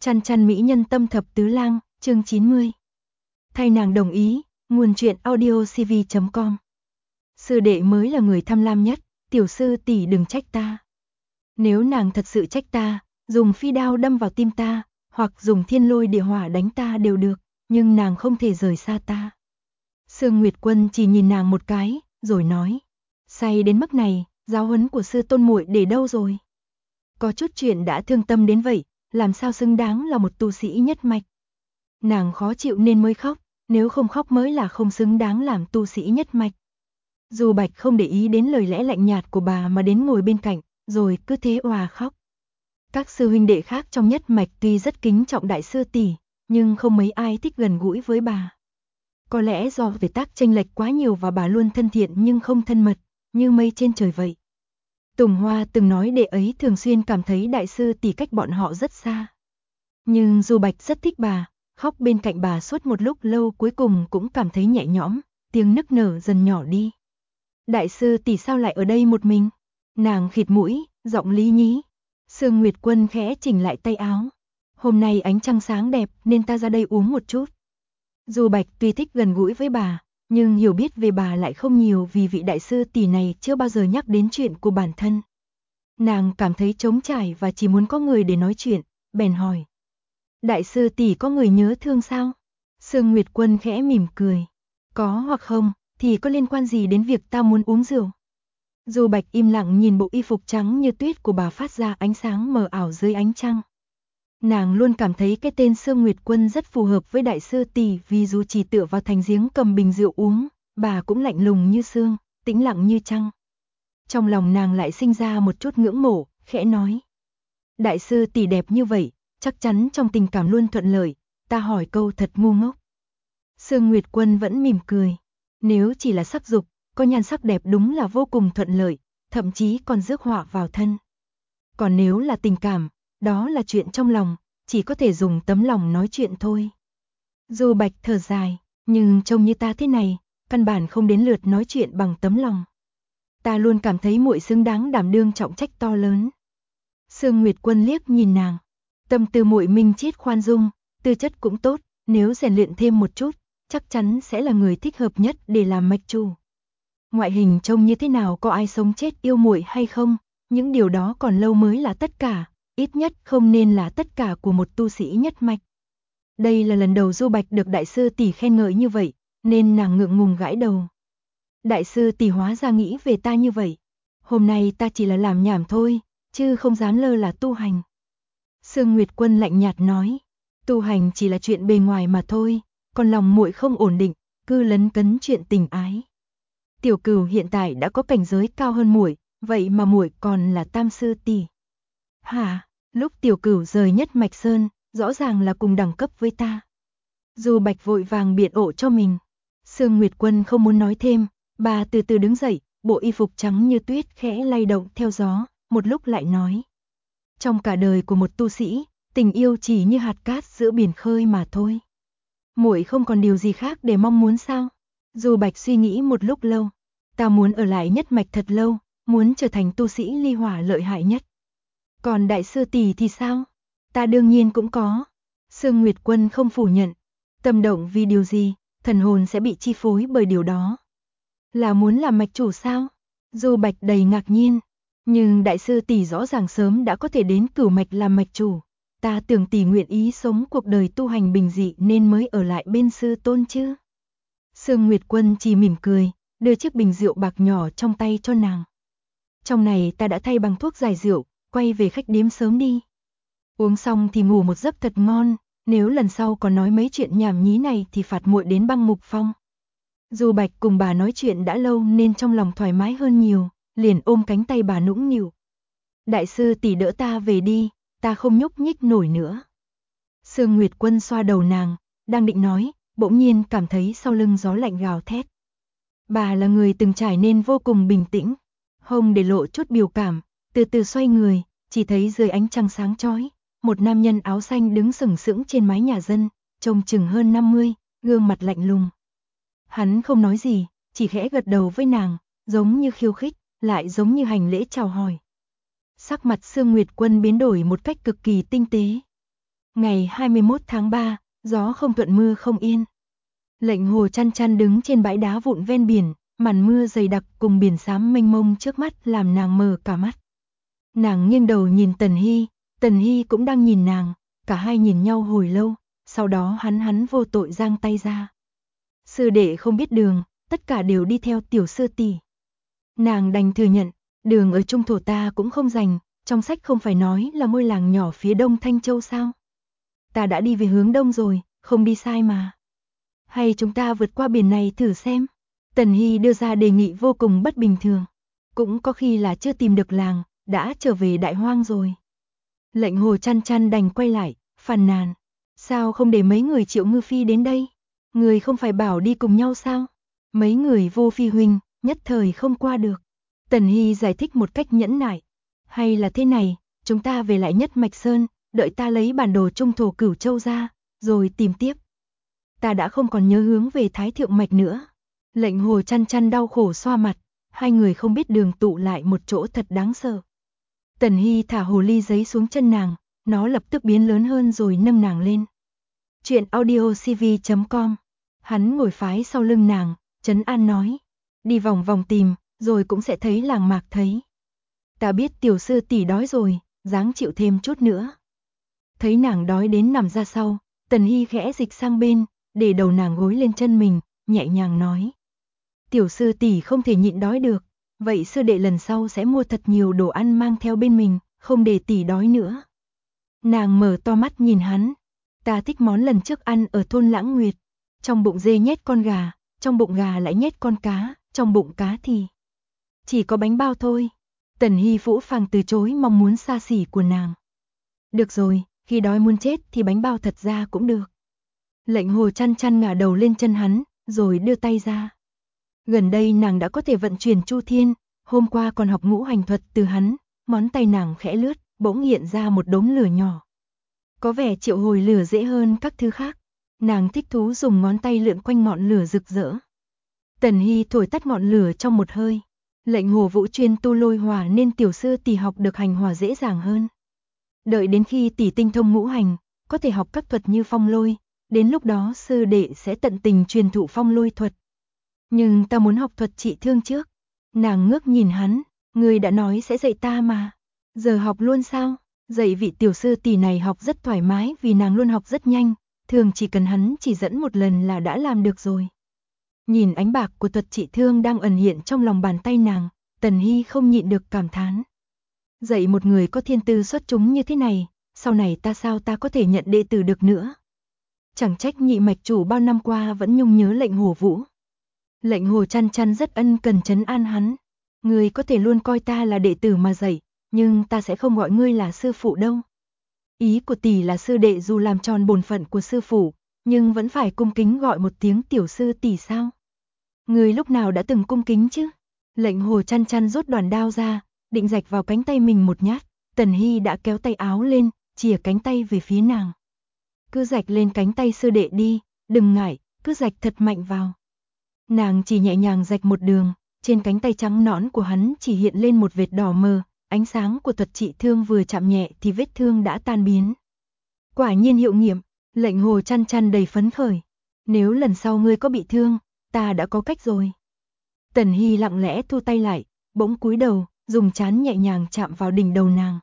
Chăn chăn mỹ nhân tâm thập tứ lang, chương 90. Thay nàng đồng ý, nguồn truyện audiocv.com. Sư đệ mới là người tham lam nhất, tiểu sư tỷ đừng trách ta. Nếu nàng thật sự trách ta, dùng phi đao đâm vào tim ta, hoặc dùng thiên lôi địa hỏa đánh ta đều được, nhưng nàng không thể rời xa ta. Sương Nguyệt Quân chỉ nhìn nàng một cái, rồi nói, say đến mức này, giáo huấn của sư tôn muội để đâu rồi? Có chút chuyện đã thương tâm đến vậy, làm sao xứng đáng là một tu sĩ nhất mạch. Nàng khó chịu nên mới khóc, nếu không khóc mới là không xứng đáng làm tu sĩ nhất mạch. Dù Bạch không để ý đến lời lẽ lạnh nhạt của bà mà đến ngồi bên cạnh, rồi cứ thế òa khóc. Các sư huynh đệ khác trong nhất mạch tuy rất kính trọng đại sư tỷ, nhưng không mấy ai thích gần gũi với bà. Có lẽ do tuổi tác chênh lệch quá nhiều và bà luôn thân thiện nhưng không thân mật, như mây trên trời vậy. Tùng Hoa từng nói đệ ấy thường xuyên cảm thấy đại sư tỷ cách bọn họ rất xa. Nhưng dù Bạch rất thích bà, khóc bên cạnh bà suốt một lúc lâu cuối cùng cũng cảm thấy nhẹ nhõm, tiếng nức nở dần nhỏ đi. Đại sư tỷ sao lại ở đây một mình? Nàng khịt mũi, giọng lý nhí. Sương Nguyệt Quân khẽ chỉnh lại tay áo. Hôm nay ánh trăng sáng đẹp nên ta ra đây uống một chút. Dù Bạch tuy thích gần gũi với bà, nhưng hiểu biết về bà lại không nhiều vì vị đại sư tỷ này chưa bao giờ nhắc đến chuyện của bản thân. Nàng cảm thấy trống trải và chỉ muốn có người để nói chuyện, bèn hỏi. Đại sư tỷ có người nhớ thương sao? Sương Nguyệt Quân khẽ mỉm cười. Có hoặc không, thì có liên quan gì đến việc ta muốn uống rượu? Dù Bạch im lặng nhìn bộ y phục trắng như tuyết của bà phát ra ánh sáng mờ ảo dưới ánh trăng. Nàng luôn cảm thấy cái tên Sương Nguyệt Quân rất phù hợp với đại sư tỷ vì dù chỉ tựa vào thành giếng cầm bình rượu uống, bà cũng lạnh lùng như sương, tĩnh lặng như trăng. Trong lòng nàng lại sinh ra một chút ngưỡng mộ, khẽ nói. Đại sư tỷ đẹp như vậy, chắc chắn trong tình cảm luôn thuận lợi, ta hỏi câu thật ngu ngốc. Sương Nguyệt Quân vẫn mỉm cười. Nếu chỉ là sắc dục, có nhan sắc đẹp đúng là vô cùng thuận lợi, thậm chí còn rước họa vào thân. Còn nếu là tình cảm, đó là chuyện trong lòng, chỉ có thể dùng tấm lòng nói chuyện thôi. Dù Bạch thở dài, nhưng trông như ta thế này, căn bản không đến lượt nói chuyện bằng tấm lòng. Ta luôn cảm thấy muội xứng đáng đảm đương trọng trách to lớn. Sương Nguyệt Quân liếc nhìn nàng, tâm tư muội minh triết khoan dung, tư chất cũng tốt, nếu rèn luyện thêm một chút, chắc chắn sẽ là người thích hợp nhất để làm mạch chủ. Ngoại hình trông như thế nào, có ai sống chết yêu muội hay không, những điều đó còn lâu mới là tất cả, ít nhất không nên là tất cả của một tu sĩ nhất mạch. Đây là lần đầu Du Bạch được đại sư tỷ khen ngợi như vậy, nên nàng ngượng ngùng gãi đầu. Đại sư tỷ hóa ra nghĩ về ta như vậy. Hôm nay ta chỉ là làm nhảm thôi, chứ không dám lơ là tu hành. Sương Nguyệt Quân lạnh nhạt nói, tu hành chỉ là chuyện bề ngoài mà thôi, còn lòng muội không ổn định, cứ lấn cấn chuyện tình ái. Tiểu Cửu hiện tại đã có cảnh giới cao hơn muội, vậy mà muội còn là tam sư tỷ. Hả? Lúc Tiểu Cửu rời nhất mạch sơn, rõ ràng là cùng đẳng cấp với ta. Dù Bạch vội vàng biện ổ cho mình. Sương Nguyệt Quân không muốn nói thêm, bà từ từ đứng dậy, bộ y phục trắng như tuyết khẽ lay động theo gió, một lúc lại nói. Trong cả đời của một tu sĩ, tình yêu chỉ như hạt cát giữa biển khơi mà thôi. Muội không còn điều gì khác để mong muốn sao? Dù Bạch suy nghĩ một lúc lâu, ta muốn ở lại nhất mạch thật lâu, muốn trở thành tu sĩ ly hỏa lợi hại nhất. Còn đại sư tỷ thì sao? Ta đương nhiên cũng có. Sương Nguyệt Quân không phủ nhận. Tâm động vì điều gì, thần hồn sẽ bị chi phối bởi điều đó. Là muốn làm mạch chủ sao? Dù Bạch đầy ngạc nhiên. Nhưng đại sư tỷ rõ ràng sớm đã có thể đến Cửu mạch làm mạch chủ. Ta tưởng tỷ nguyện ý sống cuộc đời tu hành bình dị nên mới ở lại bên sư tôn chứ. Sương Nguyệt Quân chỉ mỉm cười, đưa chiếc bình rượu bạc nhỏ trong tay cho nàng. Trong này ta đã thay bằng thuốc giải rượu, quay về khách điếm sớm đi. Uống xong thì ngủ một giấc thật ngon, nếu lần sau còn nói mấy chuyện nhảm nhí này thì phạt muội đến băng mục phong. Dù Bạch cùng bà nói chuyện đã lâu nên trong lòng thoải mái hơn nhiều, liền ôm cánh tay bà nũng nịu. Đại sư tỷ đỡ ta về đi, ta không nhúc nhích nổi nữa. Sương Nguyệt Quân xoa đầu nàng, đang định nói, bỗng nhiên cảm thấy sau lưng gió lạnh gào thét. Bà là người từng trải nên vô cùng bình tĩnh, không để lộ chút biểu cảm, từ từ xoay người, chỉ thấy dưới ánh trăng sáng chói, một nam nhân áo xanh đứng sừng sững trên mái nhà dân, trông chừng hơn 50, gương mặt lạnh lùng. Hắn không nói gì, chỉ khẽ gật đầu với nàng, giống như khiêu khích, lại giống như hành lễ chào hỏi. Sắc mặt Sương Nguyệt Quân biến đổi một cách cực kỳ tinh tế. Ngày 21 tháng 3, gió không thuận mưa không yên. Lệnh Hồ chăn chăn đứng trên bãi đá vụn ven biển, màn mưa dày đặc cùng biển xám mênh mông trước mắt làm nàng mờ cả mắt. Nàng nghiêng đầu nhìn Tần Hy cũng đang nhìn nàng, cả hai nhìn nhau hồi lâu, sau đó hắn vô tội giang tay ra. Sư đệ không biết đường, tất cả đều đi theo tiểu sư tỷ. Nàng đành thừa nhận, đường ở trung thổ ta cũng không rành, trong sách không phải nói là ngôi làng nhỏ phía đông Thanh Châu sao? Ta đã đi về hướng đông rồi, không đi sai mà. Hay chúng ta vượt qua biển này thử xem? Tần Hy đưa ra đề nghị vô cùng bất bình thường. Cũng có khi là chưa tìm được làng, đã trở về đại hoang rồi. Lệnh Hồ chăn chăn đành quay lại, phàn nàn. Sao không để mấy người Triệu Ngư Phi đến đây? Người không phải bảo đi cùng nhau sao? Mấy người Vô Phi huynh, nhất thời không qua được. Tần Hy giải thích một cách nhẫn nại. Hay là thế này, chúng ta về lại Nhất Mạch Sơn, đợi ta lấy bản đồ trung thổ Cửu Châu ra, rồi tìm tiếp. Ta đã không còn nhớ hướng về Thái Thượng Mạch nữa. Lệnh Hồ chăn chăn đau khổ xoa mặt, hai người không biết đường tụ lại một chỗ thật đáng sợ. Tần Hy thả hồ ly giấy xuống chân nàng, nó lập tức biến lớn hơn rồi nâng nàng lên. Chuyện audiocv.com. Hắn ngồi phái sau lưng nàng, trấn an nói. Đi vòng vòng tìm, rồi cũng sẽ thấy làng mạc thấy. Ta biết tiểu sư tỷ đói rồi, ráng chịu thêm chút nữa. Thấy nàng đói đến nằm ra sau, Tần Hy khẽ dịch sang bên, để đầu nàng gối lên chân mình, nhẹ nhàng nói. Tiểu sư tỷ không thể nhịn đói được, vậy sư đệ lần sau sẽ mua thật nhiều đồ ăn mang theo bên mình, không để tỷ đói nữa. Nàng mở to mắt nhìn hắn. Ta thích món lần trước ăn ở thôn Lãng Nguyệt. Trong bụng dê nhét con gà, trong bụng gà lại nhét con cá, trong bụng cá thì chỉ có bánh bao thôi. Tần Hy phũ phàng từ chối mong muốn xa xỉ của nàng. Được rồi, khi đói muốn chết thì bánh bao thật ra cũng được. Lệnh Hồ chăn chăn ngả đầu lên chân hắn, rồi đưa tay ra. Gần đây nàng đã có thể vận chuyển Chu Thiên, hôm qua còn học ngũ hành thuật từ hắn, ngón tay nàng khẽ lướt, bỗng hiện ra một đống lửa nhỏ. Có vẻ triệu hồi lửa dễ hơn các thứ khác. Nàng thích thú dùng ngón tay lượn quanh ngọn lửa rực rỡ. Tần Hy thổi tắt ngọn lửa trong một hơi. Lệnh Hồ Vũ chuyên tu lôi hỏa nên tiểu sư tỷ học được hành hỏa dễ dàng hơn. Đợi đến khi tỷ tinh thông ngũ hành, có thể học các thuật như phong lôi, đến lúc đó sư đệ sẽ tận tình truyền thụ phong lôi thuật. Nhưng ta muốn học thuật trị thương trước. Nàng ngước nhìn hắn, người đã nói sẽ dạy ta mà. Giờ học luôn sao? Dạy vị tiểu sư tỷ này học rất thoải mái vì nàng luôn học rất nhanh, thường chỉ cần hắn chỉ dẫn một lần là đã làm được rồi. Nhìn ánh bạc của thuật trị thương đang ẩn hiện trong lòng bàn tay nàng, Tần Hy không nhịn được cảm thán. Dạy một người có thiên tư xuất chúng như thế này, sau này sao ta có thể nhận đệ tử được nữa. Chẳng trách nhị mạch chủ bao năm qua vẫn nhung nhớ lệnh Hồ Vũ. Lệnh Hồ chăn chăn rất ân cần trấn an hắn. Ngươi có thể luôn coi ta là đệ tử mà dạy, nhưng ta sẽ không gọi ngươi là sư phụ đâu. Ý của tỷ là sư đệ dù làm tròn bổn phận của sư phụ, nhưng vẫn phải cung kính gọi một tiếng tiểu sư tỷ sao? Ngươi lúc nào đã từng cung kính chứ? Lệnh Hồ chăn chăn rút đoàn đao ra, định rạch vào cánh tay mình một nhát. Tần Hy đã kéo tay áo lên, chìa cánh tay về phía nàng. Cứ rạch lên cánh tay sư đệ đi, đừng ngại, cứ rạch thật mạnh vào. Nàng chỉ nhẹ nhàng rạch một đường, trên cánh tay trắng nõn của hắn chỉ hiện lên một vệt đỏ mờ, ánh sáng của thuật trị thương vừa chạm nhẹ thì vết thương đã tan biến. Quả nhiên hiệu nghiệm, lệnh Hồ chăn chăn đầy phấn khởi. Nếu lần sau ngươi có bị thương, ta đã có cách rồi. Tần Hy lặng lẽ thu tay lại, bỗng cúi đầu, dùng trán nhẹ nhàng chạm vào đỉnh đầu nàng.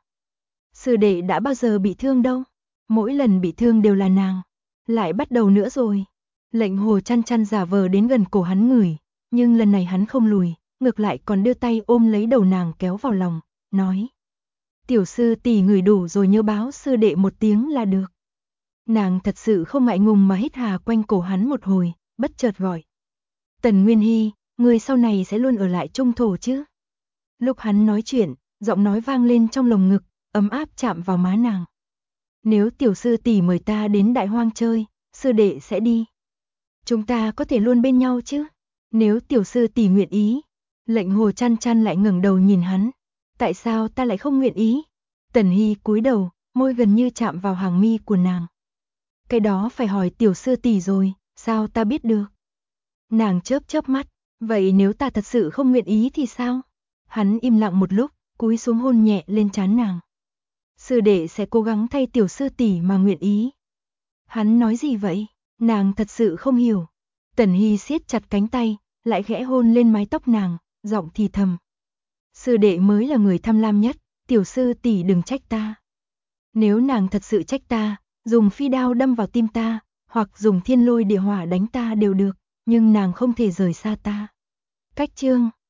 Sư đệ đã bao giờ bị thương đâu, mỗi lần bị thương đều là nàng. Lại bắt đầu nữa rồi. Lệnh Hồ chăn chăn giả vờ đến gần cổ hắn ngửi, nhưng lần này hắn không lùi, ngược lại còn đưa tay ôm lấy đầu nàng kéo vào lòng, nói. Tiểu sư tỷ ngửi đủ rồi nhớ báo sư đệ một tiếng là được. Nàng thật sự không ngại ngùng mà hít hà quanh cổ hắn một hồi, bất chợt gọi. Tần Nguyên Hy, ngươi sau này sẽ luôn ở lại trung thổ chứ? Lúc hắn nói chuyện, giọng nói vang lên trong lồng ngực, ấm áp chạm vào má nàng. Nếu tiểu sư tỷ mời ta đến Đại Hoang chơi, sư đệ sẽ đi. Chúng ta có thể luôn bên nhau chứ? Nếu tiểu sư tỷ nguyện ý. Lệnh Hồ chăn chăn lại ngẩng đầu nhìn hắn. Tại sao ta lại không nguyện ý? Tần Hy cúi đầu, môi gần như chạm vào hàng mi của nàng. Cái đó phải hỏi tiểu sư tỷ rồi, sao ta biết được? Nàng chớp chớp mắt, vậy nếu ta thật sự không nguyện ý thì sao? Hắn im lặng một lúc, cúi xuống hôn nhẹ lên trán nàng. Sư đệ sẽ cố gắng thay tiểu sư tỷ mà nguyện ý. Hắn nói gì vậy? Nàng thật sự không hiểu. Tần Hy siết chặt cánh tay, lại khẽ hôn lên mái tóc nàng, giọng thì thầm. Sư đệ mới là người tham lam nhất, tiểu sư tỷ đừng trách ta. Nếu nàng thật sự trách ta, dùng phi đao đâm vào tim ta, hoặc dùng thiên lôi địa hỏa đánh ta đều được, nhưng nàng không thể rời xa ta. Cách chương